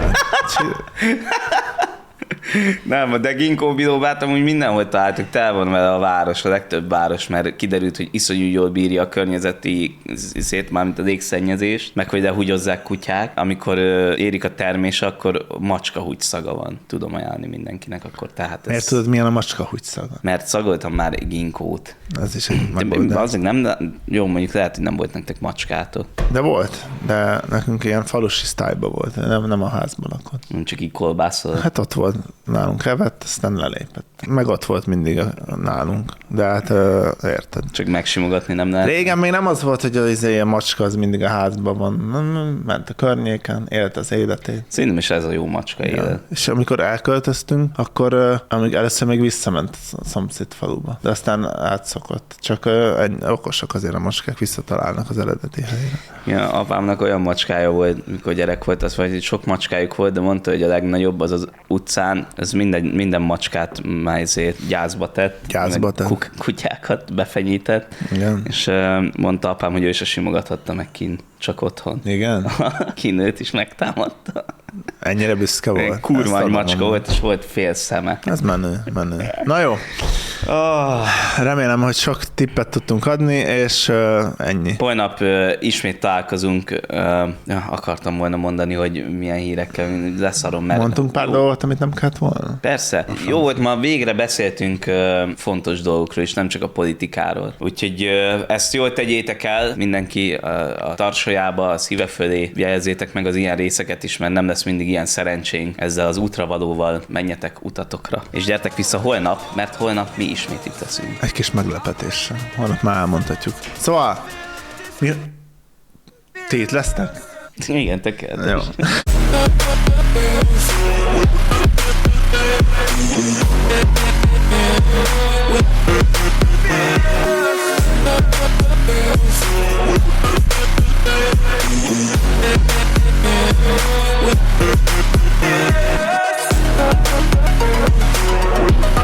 Nem, de ginkgo bilobát amúgy mindenhol találtuk, tel van vele a város, a legtöbb város, mert kiderült, hogy iszonyú jól bírja a környezeti szét, mármint a légszennyezést, meg hogy lehugyozzák kutyák. Amikor ö, érik a termés, akkor macskahúgy szaga van. Tudom ajánlani mindenkinek, akkor tehát ez... Miért tudod, milyen a macskahúgy szaga? Mert szagoltam már egy ginkót. Ez is egy megoldás. Azért nem, de jó, mondjuk lehet, hogy nem volt nektek macskátok. De volt, de nekünk ilyen falusi sztályban volt, nem, nem a házban lakott. Csak így kolbászol. Hát ott volt nálunk evett, aztán lelépett. Meg ott volt mindig a, nálunk. De hát uh, érted. Csak megsimogatni nem lehet. Régen még nem az volt, hogy az ilyen macska az mindig a házban van. Ment a környéken, élt az életét. Szerintem is ez a jó macska ja. élet. És amikor elköltöztünk, akkor uh, amíg először még visszament a szomszéd faluba. De aztán átszokott. Csak uh, egy, okosak azért a macskák, visszatalálnak az eredeti helyre. Ja, apámnak olyan macskája volt, mikor gyerek volt, az vagy sok macskájuk volt, de mondta, hogy a legnagyobb az az utcán, ez minden, minden macskát már ezért gyászba tett. Gyászba tett. Kuk- kutyákat befenyített. Igen. És uh, mondta apám, hogy ő se simogathatta meg kint, csak otthon. Igen? Kint őt is megtámadta. Ennyire büszke volt. Kurva nagy macska volt, és volt fél szeme. Ez menő, menő. Na jó. Oh, remélem, hogy sok tippet tudtunk adni, és uh, ennyi. Holnap uh, ismét találkozunk. Uh, akartam volna mondani, hogy milyen hírekkel leszarom, mert... Mondtunk pár jó. dolgot, amit nem kellett volna? Persze. Jó volt, ma végre beszéltünk uh, fontos dolgokról, és nem csak a politikáról. Úgyhogy uh, ezt jól tegyétek el, mindenki uh, a tarsolyába, a szíve fölé jelezzétek meg az ilyen részeket is, mert nem lesz mindig ilyen szerencsénk. Ezzel az útravalóval menjetek utatokra. És gyertek vissza holnap, mert holnap mi ismét itt leszünk. Egy kis meglepetéssel. Holnap már elmondhatjuk. Szóval, mi... ti itt lesztek? Igen, te kell. Jó. We'll be right back.